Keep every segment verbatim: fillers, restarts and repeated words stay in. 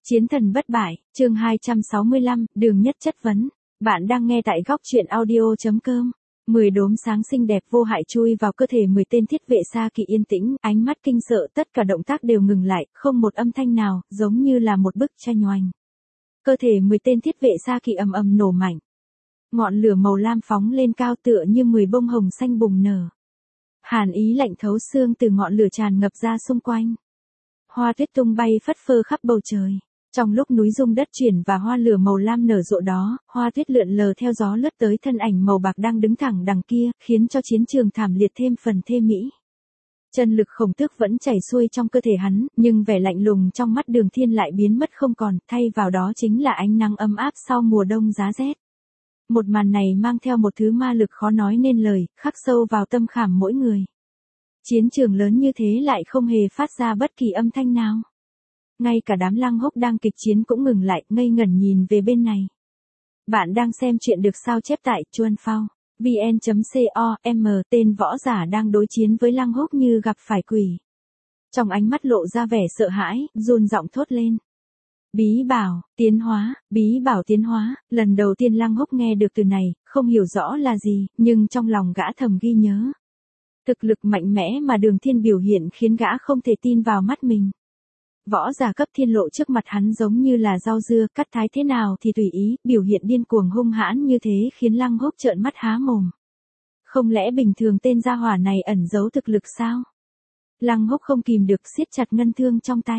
Chiến thần bất bại, chương hai trăm sáu mươi lăm, đường nhất chất vấn. Bạn đang nghe tại góc truyện audio.com. Mười đốm sáng xinh đẹp vô hại chui vào cơ thể mười tên thiết vệ xa kỵ yên tĩnh, ánh mắt kinh sợ, tất cả động tác đều ngừng lại, không một âm thanh nào, giống như là một bức tranh oanh. Cơ thể mười tên thiết vệ xa kỵ ầm ầm nổ mạnh. Ngọn lửa màu lam phóng lên cao tựa như mười bông hồng xanh bùng nở. Hàn ý lạnh thấu xương từ ngọn lửa tràn ngập ra xung quanh. Hoa tuyết tung bay phất phơ khắp bầu trời. Trong lúc núi rung đất chuyển và hoa lửa màu lam nở rộ đó, hoa tuyết lượn lờ theo gió lướt tới thân ảnh màu bạc đang đứng thẳng đằng kia, khiến cho chiến trường thảm liệt thêm phần thê mỹ. Chân lực khổng tước vẫn chảy xuôi trong cơ thể hắn, nhưng vẻ lạnh lùng trong mắt Đường Thiên lại biến mất không còn, thay vào đó chính là ánh nắng ấm áp sau mùa đông giá rét. Một màn này mang theo một thứ ma lực khó nói nên lời, khắc sâu vào tâm khảm mỗi người. Chiến trường lớn như thế lại không hề phát ra bất kỳ âm thanh nào. Ngay cả đám Lăng Hốc đang kịch chiến cũng ngừng lại, ngây ngẩn nhìn về bên này. Bạn đang xem chuyện được sao chép tại chuan phao vn chấm com, tên võ giả đang đối chiến với Lăng Hốc như gặp phải quỷ. Trong ánh mắt lộ ra vẻ sợ hãi, run giọng thốt lên. Bí bảo, tiến hóa, bí bảo tiến hóa, lần đầu tiên Lăng Hốc nghe được từ này, không hiểu rõ là gì, nhưng trong lòng gã thầm ghi nhớ. Thực lực mạnh mẽ mà Đường Thiên biểu hiện khiến gã không thể tin vào mắt mình. Võ giả cấp thiên lộ trước mặt hắn giống như là rau dưa, cắt thái thế nào thì tùy ý, biểu hiện điên cuồng hung hãn như thế khiến Lăng Hốc trợn mắt há mồm. Không lẽ bình thường tên gia hỏa này ẩn giấu thực lực sao? Lăng Hốc không kìm được siết chặt ngân thương trong tay.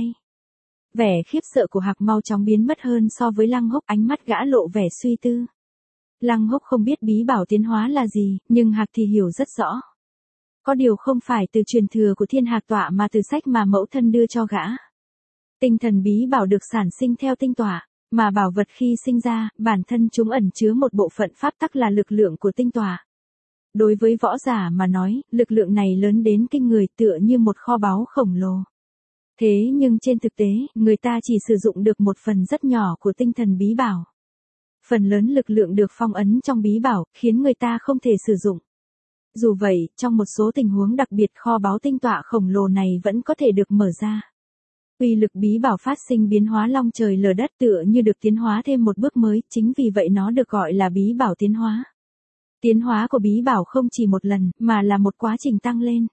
Vẻ khiếp sợ của Hạc mau chóng biến mất hơn so với Lăng Hốc, ánh mắt gã lộ vẻ suy tư. Lăng Hốc không biết bí bảo tiến hóa là gì, nhưng Hạc thì hiểu rất rõ. Có điều không phải từ truyền thừa của Thiên Hạc Tọa mà từ sách mà mẫu thân đưa cho gã. Tinh thần bí bảo được sản sinh theo tinh tọa, mà bảo vật khi sinh ra, bản thân chúng ẩn chứa một bộ phận pháp tắc là lực lượng của tinh tọa. Đối với võ giả mà nói, lực lượng này lớn đến kinh người tựa như một kho báu khổng lồ. Thế nhưng trên thực tế, người ta chỉ sử dụng được một phần rất nhỏ của tinh thần bí bảo. Phần lớn lực lượng được phong ấn trong bí bảo, khiến người ta không thể sử dụng. Dù vậy, trong một số tình huống đặc biệt kho báu tinh tọa khổng lồ này vẫn có thể được mở ra. Uy lực bí bảo phát sinh biến hóa long trời lở đất tựa như được tiến hóa thêm một bước mới, chính vì vậy nó được gọi là bí bảo tiến hóa. Tiến hóa của bí bảo không chỉ một lần, mà là một quá trình tăng lên.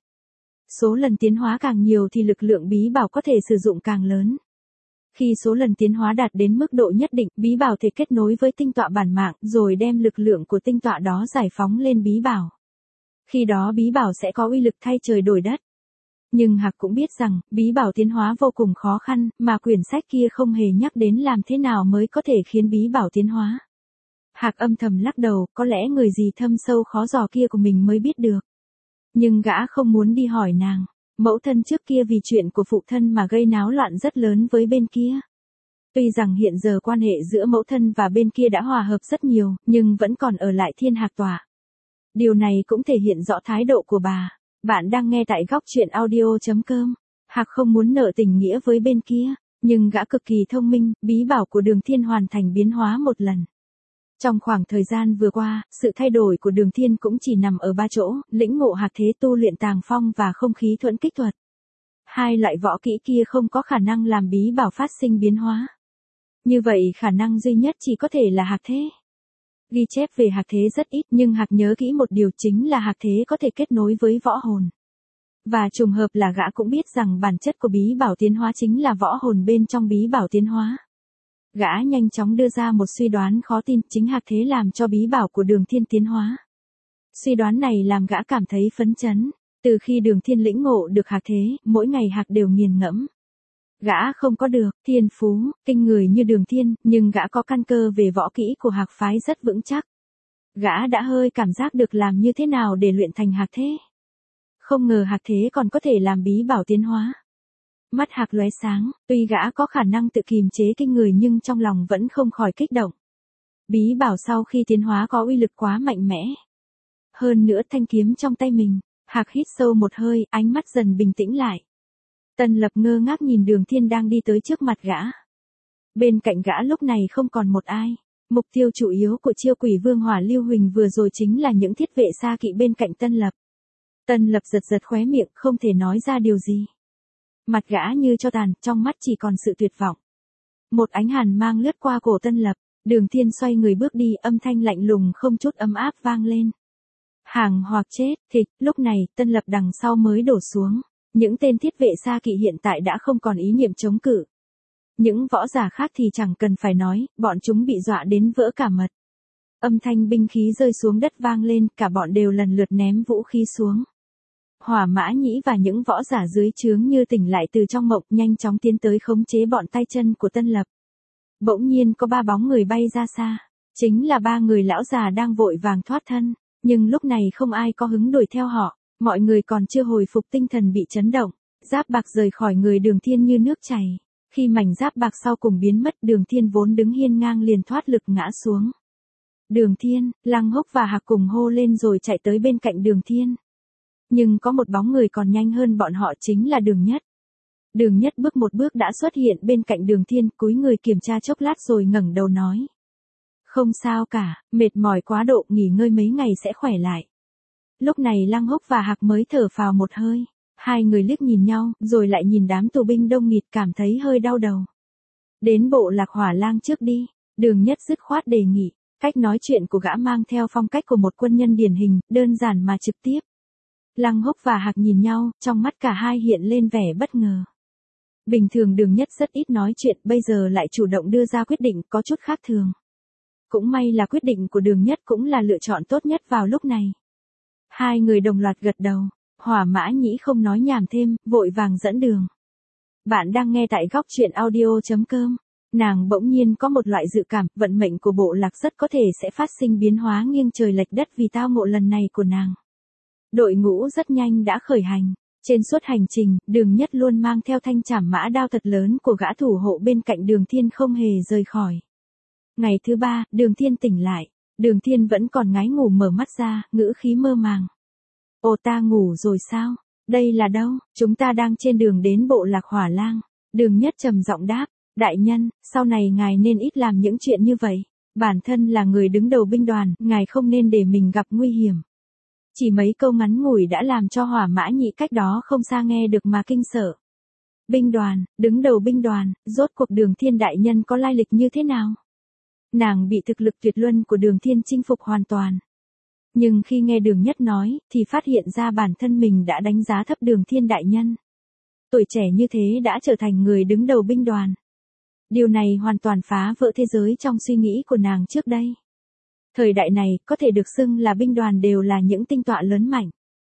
Số lần tiến hóa càng nhiều thì lực lượng bí bảo có thể sử dụng càng lớn. Khi số lần tiến hóa đạt đến mức độ nhất định, bí bảo thể kết nối với tinh tọa bản mạng, rồi đem lực lượng của tinh tọa đó giải phóng lên bí bảo. Khi đó bí bảo sẽ có uy lực thay trời đổi đất. Nhưng Hạc cũng biết rằng, bí bảo tiến hóa vô cùng khó khăn, mà quyển sách kia không hề nhắc đến làm thế nào mới có thể khiến bí bảo tiến hóa. Hạc âm thầm lắc đầu, có lẽ người gì thâm sâu khó dò kia của mình mới biết được. Nhưng gã không muốn đi hỏi nàng. Mẫu thân trước kia vì chuyện của phụ thân mà gây náo loạn rất lớn với bên kia. Tuy rằng hiện giờ quan hệ giữa mẫu thân và bên kia đã hòa hợp rất nhiều, nhưng vẫn còn ở lại Thiên Hạc Tọa. Điều này cũng thể hiện rõ thái độ của bà. Bạn đang nghe tại góc truyện audio.com. Hạc không muốn nợ tình nghĩa với bên kia, nhưng gã cực kỳ thông minh, bí bảo của Đường Thiên hoàn thành biến hóa một lần. Trong khoảng thời gian vừa qua, sự thay đổi của Đường Thiên cũng chỉ nằm ở ba chỗ, lĩnh ngộ hạc thế tu luyện tàng phong và không khí thuẫn kích thuật. Hai loại võ kỹ kia không có khả năng làm bí bảo phát sinh biến hóa. Như vậy khả năng duy nhất chỉ có thể là hạc thế. Ghi chép về hạc thế rất ít, nhưng Hạc nhớ kỹ một điều chính là hạc thế có thể kết nối với võ hồn. Và trùng hợp là gã cũng biết rằng bản chất của bí bảo tiến hóa chính là võ hồn bên trong bí bảo tiến hóa. Gã nhanh chóng đưa ra một suy đoán khó tin, chính hạc thế làm cho bí bảo của Đường Thiên tiến hóa. Suy đoán này làm gã cảm thấy phấn chấn. Từ khi Đường Thiên lĩnh ngộ được hạc thế, mỗi ngày Hạc đều nghiền ngẫm. Gã không có được thiên phú, kinh người như Đường Thiên, nhưng gã có căn cơ về võ kỹ của Hạc phái rất vững chắc. Gã đã hơi cảm giác được làm như thế nào để luyện thành hạc thế. Không ngờ hạc thế còn có thể làm bí bảo tiến hóa. Mắt Hạc lóe sáng, tuy gã có khả năng tự kìm chế kinh người nhưng trong lòng vẫn không khỏi kích động. Bí bảo sau khi tiến hóa có uy lực quá mạnh mẽ. Hơn nữa thanh kiếm trong tay mình, Hạc hít sâu một hơi, ánh mắt dần bình tĩnh lại. Tân Lập ngơ ngác nhìn Đường Thiên đang đi tới trước mặt gã. Bên cạnh gã lúc này không còn một ai. Mục tiêu chủ yếu của chiêu quỷ vương hỏa lưu huỳnh vừa rồi chính là những thiết vệ xa kỵ bên cạnh Tân Lập. Tân Lập giật giật khóe miệng, không thể nói ra điều gì. Mặt gã như cho tàn, trong mắt chỉ còn sự tuyệt vọng. Một ánh hàn mang lướt qua cổ Tân Lập, Đường Thiên xoay người bước đi, âm thanh lạnh lùng không chút ấm áp vang lên. Hàng hoặc chết, thịt, lúc này, Tân Lập đằng sau mới đổ xuống. Những tên thiết vệ xa kỵ hiện tại đã không còn ý niệm chống cự. Những võ giả khác thì chẳng cần phải nói, bọn chúng bị dọa đến vỡ cả mật. Âm thanh binh khí rơi xuống đất vang lên, cả bọn đều lần lượt ném vũ khí xuống. Hỏa Mã Nhĩ và những võ giả dưới trướng như tỉnh lại từ trong mộng, nhanh chóng tiến tới khống chế bọn tay chân của Tân Lập. Bỗng nhiên có ba bóng người bay ra xa, chính là ba người lão già đang vội vàng thoát thân, nhưng lúc này không ai có hứng đuổi theo họ, mọi người còn chưa hồi phục tinh thần bị chấn động, giáp bạc rời khỏi người Đường Thiên như nước chảy. Khi mảnh giáp bạc sau cùng biến mất, Đường Thiên vốn đứng hiên ngang liền thoát lực ngã xuống. Đường Thiên, Lăng Húc và Hạc cùng hô lên rồi chạy tới bên cạnh Đường Thiên. Nhưng có một bóng người còn nhanh hơn bọn họ, chính là Đường Nhất. Đường Nhất bước một bước đã xuất hiện bên cạnh Đường Thiên, cúi người kiểm tra chốc lát rồi ngẩng đầu nói. Không sao cả, mệt mỏi quá độ, nghỉ ngơi mấy ngày sẽ khỏe lại. Lúc này Lăng Húc và Hạc mới thở phào một hơi. Hai người liếc nhìn nhau, rồi lại nhìn đám tù binh đông nghịt, cảm thấy hơi đau đầu. Đến bộ Lạc Hỏa Lang trước đi, Đường Nhất dứt khoát đề nghị. Cách nói chuyện của gã mang theo phong cách của một quân nhân điển hình, đơn giản mà trực tiếp. Lăng Húc và Hạc nhìn nhau, trong mắt cả hai hiện lên vẻ bất ngờ. Bình thường Đường Nhất rất ít nói chuyện, bây giờ lại chủ động đưa ra quyết định, có chút khác thường. Cũng may là quyết định của Đường Nhất cũng là lựa chọn tốt nhất vào lúc này. Hai người đồng loạt gật đầu, Hỏa Mã Nhĩ không nói nhảm thêm, vội vàng dẫn đường. Bạn đang nghe tại góc truyện audio chấm com. Nàng bỗng nhiên có một loại dự cảm, vận mệnh của bộ lạc rất có thể sẽ phát sinh biến hóa nghiêng trời lệch đất vì tao ngộ lần này của nàng. Đội ngũ rất nhanh đã khởi hành. Trên suốt hành trình, Đường Nhất luôn mang theo thanh trảm mã đao thật lớn của gã thủ hộ bên cạnh Đường Thiên không hề rời khỏi. Ngày thứ ba, Đường Thiên tỉnh lại. Đường Thiên vẫn còn ngái ngủ mở mắt ra, ngữ khí mơ màng. Ồ, ta ngủ rồi sao? Đây là đâu? Chúng ta đang trên đường đến bộ Lạc Hỏa Lang. Đường Nhất trầm giọng đáp. Đại nhân, sau này ngài nên ít làm những chuyện như vậy. Bản thân là người đứng đầu binh đoàn, ngài không nên để mình gặp nguy hiểm. Chỉ mấy câu ngắn ngủi đã làm cho Hỏa Mã Nhĩ cách đó không xa nghe được mà kinh sợ. Binh đoàn, đứng đầu binh đoàn, rốt cuộc Đường Thiên đại nhân có lai lịch như thế nào? Nàng bị thực lực tuyệt luân của Đường Thiên chinh phục hoàn toàn. Nhưng khi nghe Đường Nhất nói, thì phát hiện ra bản thân mình đã đánh giá thấp Đường Thiên đại nhân. Tuổi trẻ như thế đã trở thành người đứng đầu binh đoàn. Điều này hoàn toàn phá vỡ thế giới trong suy nghĩ của nàng trước đây. Thời đại này, có thể được xưng là binh đoàn đều là những tinh tọa lớn mạnh.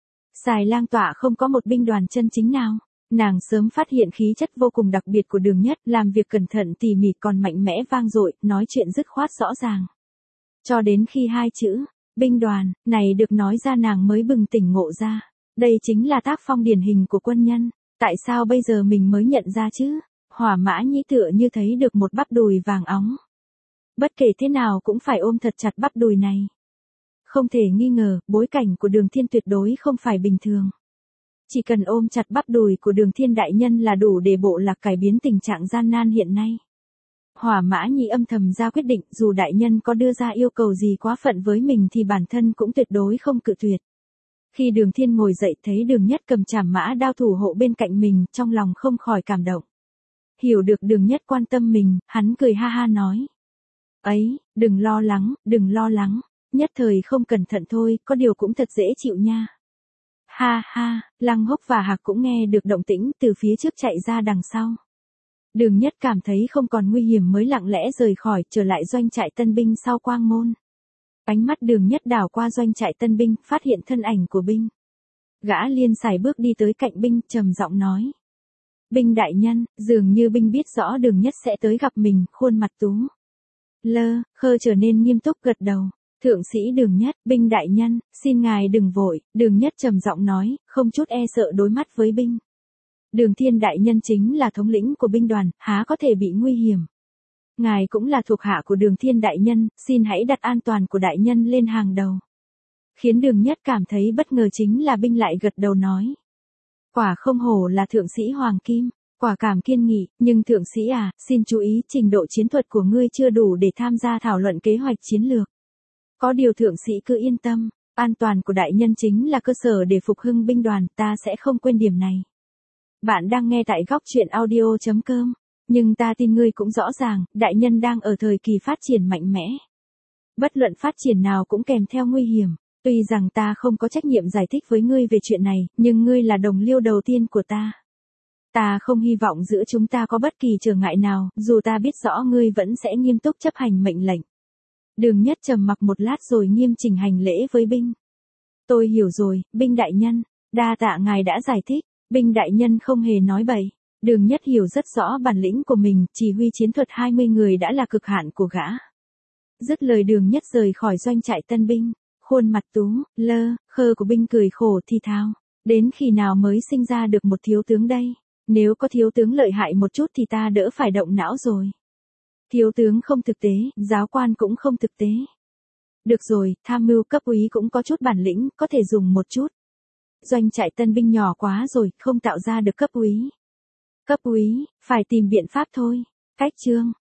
Xài Lang tọa không có một binh đoàn chân chính nào. Nàng sớm phát hiện khí chất vô cùng đặc biệt của Đường Nhất, làm việc cẩn thận tỉ mỉ còn mạnh mẽ vang dội, nói chuyện dứt khoát rõ ràng. Cho đến khi hai chữ, binh đoàn, này được nói ra nàng mới bừng tỉnh ngộ ra. Đây chính là tác phong điển hình của quân nhân. Tại sao bây giờ mình mới nhận ra chứ? Hỏa Mã Nhĩ tựa như thấy được một bắp đùi vàng óng. Bất kể thế nào cũng phải ôm thật chặt bắp đùi này. Không thể nghi ngờ, bối cảnh của Đường Thiên tuyệt đối không phải bình thường. Chỉ cần ôm chặt bắp đùi của Đường Thiên đại nhân là đủ để bộ lạc cải biến tình trạng gian nan hiện nay. Hỏa Mã Nhĩ âm thầm ra quyết định, dù đại nhân có đưa ra yêu cầu gì quá phận với mình thì bản thân cũng tuyệt đối không cự tuyệt. Khi Đường Thiên ngồi dậy thấy Đường Nhất cầm trảm mã đao thủ hộ bên cạnh mình, trong lòng không khỏi cảm động. Hiểu được Đường Nhất quan tâm mình, hắn cười ha ha nói. Ấy, đừng lo lắng, đừng lo lắng, nhất thời không cẩn thận thôi, có điều cũng thật dễ chịu nha. Ha ha, Lăng Húc và Hạc cũng nghe được động tĩnh từ phía trước chạy ra đằng sau. Đường Nhất cảm thấy không còn nguy hiểm mới lặng lẽ rời khỏi, trở lại doanh trại tân binh sau quang môn. Ánh mắt Đường Nhất đảo qua doanh trại tân binh, phát hiện thân ảnh của binh. Gã liên sải bước đi tới cạnh binh, trầm giọng nói. Binh đại nhân, dường như binh biết rõ Đường Nhất sẽ tới gặp mình, khuôn mặt tú. Lơ, khơ trở nên nghiêm túc gật đầu. Thượng sĩ Đường Nhất, binh đại nhân, xin ngài đừng vội, Đường Nhất trầm giọng nói, không chút e sợ đối mắt với binh. Đường Thiên đại nhân chính là thống lĩnh của binh đoàn, há có thể bị nguy hiểm. Ngài cũng là thuộc hạ của Đường Thiên đại nhân, xin hãy đặt an toàn của đại nhân lên hàng đầu. Khiến Đường Nhất cảm thấy bất ngờ chính là binh lại gật đầu nói. Quả không hổ là thượng sĩ Hoàng Kim, quả cảm kiên nghị, nhưng thượng sĩ à, xin chú ý trình độ chiến thuật của ngươi chưa đủ để tham gia thảo luận kế hoạch chiến lược. Có điều thượng sĩ cứ yên tâm, an toàn của đại nhân chính là cơ sở để phục hưng binh đoàn, ta sẽ không quên điểm này. Bạn đang nghe tại góc truyện audio chấm com. Nhưng ta tin ngươi cũng rõ ràng, đại nhân đang ở thời kỳ phát triển mạnh mẽ. Bất luận phát triển nào cũng kèm theo nguy hiểm. Tuy rằng ta không có trách nhiệm giải thích với ngươi về chuyện này, nhưng ngươi là đồng liêu đầu tiên của ta. Ta không hy vọng giữa chúng ta có bất kỳ trở ngại nào, dù ta biết rõ ngươi vẫn sẽ nghiêm túc chấp hành mệnh lệnh. Đường Nhất trầm mặc một lát rồi nghiêm chỉnh hành lễ với binh. Tôi hiểu rồi, binh đại nhân. Đa tạ ngài đã giải thích. Binh đại nhân không hề nói bậy. Đường Nhất hiểu rất rõ bản lĩnh của mình, chỉ huy chiến thuật hai mươi người đã là cực hạn của gã. Dứt lời Đường Nhất rời khỏi doanh trại tân binh. Khuôn mặt tú, lơ, khơ của binh cười khổ thì thào. Đến khi nào mới sinh ra được một thiếu tướng đây? Nếu có thiếu tướng lợi hại một chút thì ta đỡ phải động não rồi. Thiếu tướng không thực tế, giáo quan cũng không thực tế. Được rồi, tham mưu cấp úy cũng có chút bản lĩnh, có thể dùng một chút. Doanh trại tân binh nhỏ quá rồi, không tạo ra được cấp úy. Cấp úy, phải tìm biện pháp thôi. Cách chương.